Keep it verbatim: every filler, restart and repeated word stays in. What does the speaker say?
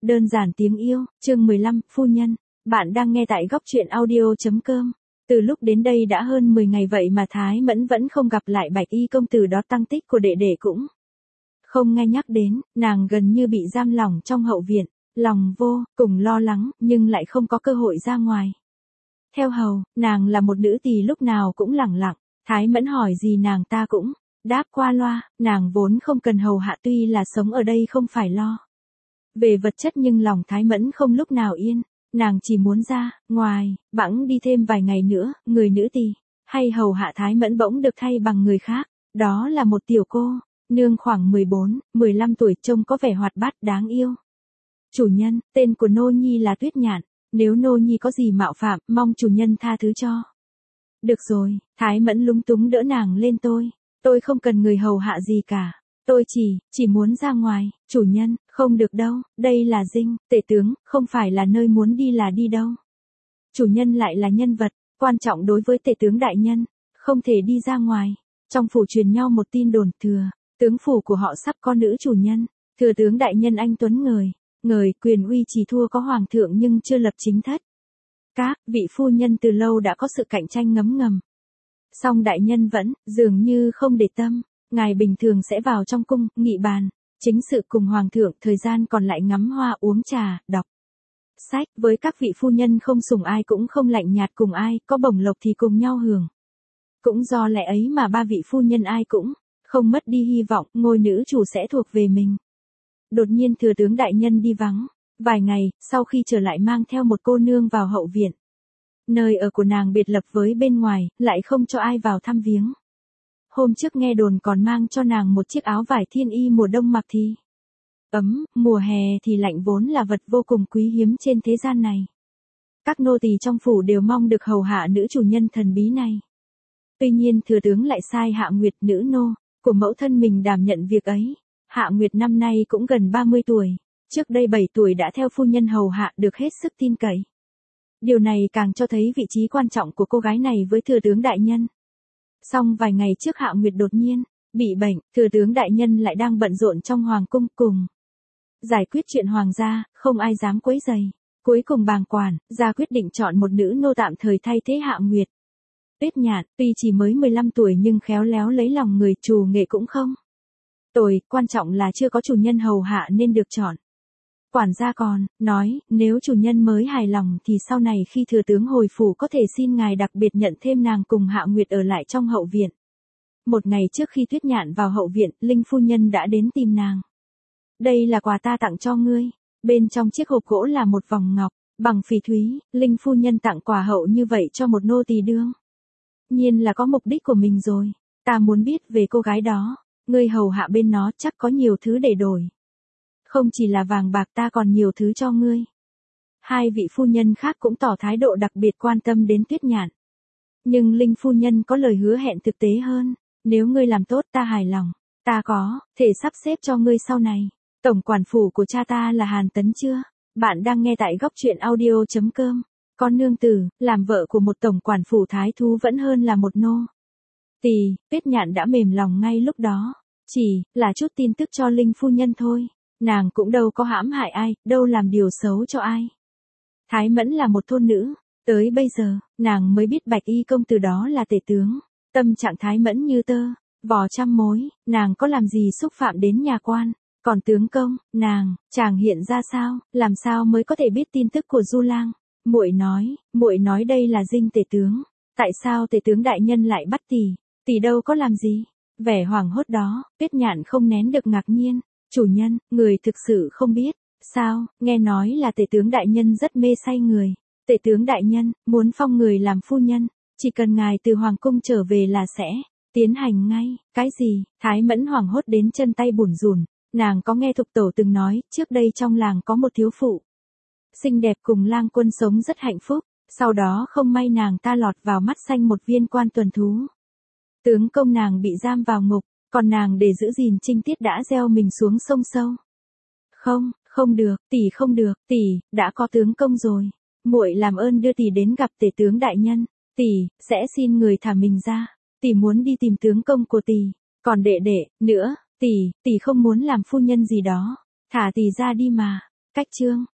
Đơn giản tiếng yêu, chương mười lăm, phu nhân. Bạn đang nghe tại góc truyện audio chấm com. Từ lúc đến đây đã hơn mười ngày vậy mà Thái Mẫn vẫn không gặp lại Bạch Y công tử đó, tăng tích của đệ đệ cũng không nghe nhắc đến, nàng gần như bị giam lỏng trong hậu viện, lòng vô cùng lo lắng nhưng lại không có cơ hội ra ngoài. Theo hầu, nàng là một nữ tỳ lúc nào cũng lẳng lặng, Thái Mẫn hỏi gì nàng ta cũng đáp qua loa, nàng vốn không cần hầu hạ, tuy là sống ở đây không phải lo về vật chất nhưng lòng Thái Mẫn không lúc nào yên, nàng chỉ muốn ra ngoài, bẵng đi thêm vài ngày nữa, người nữ tỳ hay hầu hạ Thái Mẫn bỗng được thay bằng người khác, đó là một tiểu cô nương khoảng mười bốn, mười lăm tuổi, trông có vẻ hoạt bát đáng yêu. Chủ nhân, tên của nô nhi là Tuyết Nhạn, nếu nô nhi có gì mạo phạm, mong chủ nhân tha thứ cho. Được rồi, Thái Mẫn lúng túng đỡ nàng lên, tôi, tôi không cần người hầu hạ gì cả. Tôi chỉ, chỉ muốn ra ngoài, chủ nhân, không được đâu, đây là dinh, tể tướng, không phải là nơi muốn đi là đi đâu. Chủ nhân lại là nhân vật quan trọng đối với tể tướng đại nhân, không thể đi ra ngoài. Trong phủ truyền nhau một tin đồn, thừa tướng phủ của họ sắp có nữ chủ nhân, thừa tướng đại nhân anh tuấn ngời, ngời, quyền uy chỉ thua có hoàng thượng nhưng chưa lập chính thất. Các vị phu nhân từ lâu đã có sự cạnh tranh ngấm ngầm. Song đại nhân vẫn, dường như không để tâm. Ngài bình thường sẽ vào trong cung, nghị bàn chính sự cùng hoàng thượng, thời gian còn lại ngắm hoa, uống trà, đọc sách, với các vị phu nhân không sủng ai cũng không lạnh nhạt cùng ai, có bổng lộc thì cùng nhau hưởng. Cũng do lẽ ấy mà ba vị phu nhân ai cũng không mất đi hy vọng ngôi nữ chủ sẽ thuộc về mình. Đột nhiên thừa tướng đại nhân đi vắng vài ngày, sau khi trở lại mang theo một cô nương vào hậu viện. Nơi ở của nàng biệt lập với bên ngoài, lại không cho ai vào thăm viếng. Hôm trước nghe đồn còn mang cho nàng một chiếc áo vải thiên y mùa đông mặc thì ấm, mùa hè thì lạnh, vốn là vật vô cùng quý hiếm trên thế gian này. Các nô tỳ trong phủ đều mong được hầu hạ nữ chủ nhân thần bí này. Tuy nhiên thừa tướng lại sai Hạ Nguyệt, nữ nô của mẫu thân mình đảm nhận việc ấy. Hạ Nguyệt năm nay cũng gần ba mươi tuổi, trước đây bảy tuổi đã theo phu nhân hầu hạ, được hết sức tin cậy. Điều này càng cho thấy vị trí quan trọng của cô gái này với thừa tướng đại nhân. Song vài ngày trước Hạ Nguyệt đột nhiên bị bệnh, thừa tướng đại nhân lại đang bận rộn trong hoàng cung cùng giải quyết chuyện hoàng gia, không ai dám quấy rầy. Cuối cùng bàng quản ra quyết định chọn một nữ nô tạm thời thay thế Hạ Nguyệt. Tuyết Nhạn, tuy chỉ mới mười lăm tuổi nhưng khéo léo lấy lòng người, trù nghệ cũng không tồi, quan trọng là chưa có chủ nhân hầu hạ nên được chọn. Quản gia còn nói, nếu chủ nhân mới hài lòng thì sau này khi thừa tướng hồi phủ có thể xin ngài đặc biệt nhận thêm nàng cùng Hạ Nguyệt ở lại trong hậu viện. Một ngày trước khi Tuyết Nhạn vào hậu viện, Linh phu nhân đã đến tìm nàng. Đây là quà ta tặng cho ngươi. Bên trong chiếc hộp gỗ là một vòng ngọc bằng phỉ thúy. Linh phu nhân tặng quà hậu như vậy cho một nô tỳ đương nhiên là có mục đích của mình rồi. Ta muốn biết về cô gái đó, ngươi hầu hạ bên nó chắc có nhiều thứ để đổi. Không chỉ là vàng bạc, ta còn nhiều thứ cho ngươi. Hai vị phu nhân khác cũng tỏ thái độ đặc biệt quan tâm đến Tuyết Nhạn. Nhưng Linh phu nhân có lời hứa hẹn thực tế hơn, nếu ngươi làm tốt ta hài lòng, ta có thể sắp xếp cho ngươi sau này. Tổng quản phủ của cha ta là Hàn Tấn chưa? Bạn đang nghe tại góc truyện audio chấm com. Con nương tử, làm vợ của một tổng quản phủ thái thú vẫn hơn là một nô tỳ. Tuyết Nhạn đã mềm lòng ngay lúc đó, chỉ là chút tin tức cho Linh phu nhân thôi. Nàng cũng đâu có hãm hại ai, đâu làm điều xấu cho ai. Thái Mẫn là một thôn nữ, tới bây giờ, nàng mới biết Bạch Y công tử đó là tể tướng. Tâm trạng Thái Mẫn như tơ vò trăm mối, nàng có làm gì xúc phạm đến nhà quan, còn tướng công, nàng, chàng hiện ra sao, làm sao mới có thể biết tin tức của Du Lang. Muội nói, muội nói đây là dinh tể tướng, tại sao tể tướng đại nhân lại bắt tỷ, tỷ đâu có làm gì? Vẻ hoảng hốt đó, Tuyết Nhạn không nén được ngạc nhiên. Chủ nhân, người thực sự không biết, sao, nghe nói là tể tướng đại nhân rất mê say người. Tể tướng đại nhân, muốn phong người làm phu nhân, chỉ cần ngài từ hoàng cung trở về là sẽ tiến hành ngay. Cái gì? Thái Mẫn hoảng hốt đến chân tay bủn rủn, nàng có nghe thục tổ từng nói, trước đây trong làng có một thiếu phụ xinh đẹp cùng lang quân sống rất hạnh phúc, sau đó không may nàng ta lọt vào mắt xanh một viên quan tuần thú. Tướng công nàng bị giam vào ngục, còn nàng để giữ gìn trinh tiết đã gieo mình xuống sông sâu. Không, không được, tỷ không được, tỷ đã có tướng công rồi. Muội làm ơn đưa tỷ đến gặp tể tướng đại nhân, tỷ sẽ xin người thả mình ra. Tỷ muốn đi tìm tướng công của tỷ, còn đệ đệ nữa, tỷ, tỷ không muốn làm phu nhân gì đó, thả tỷ ra đi mà. Cách chương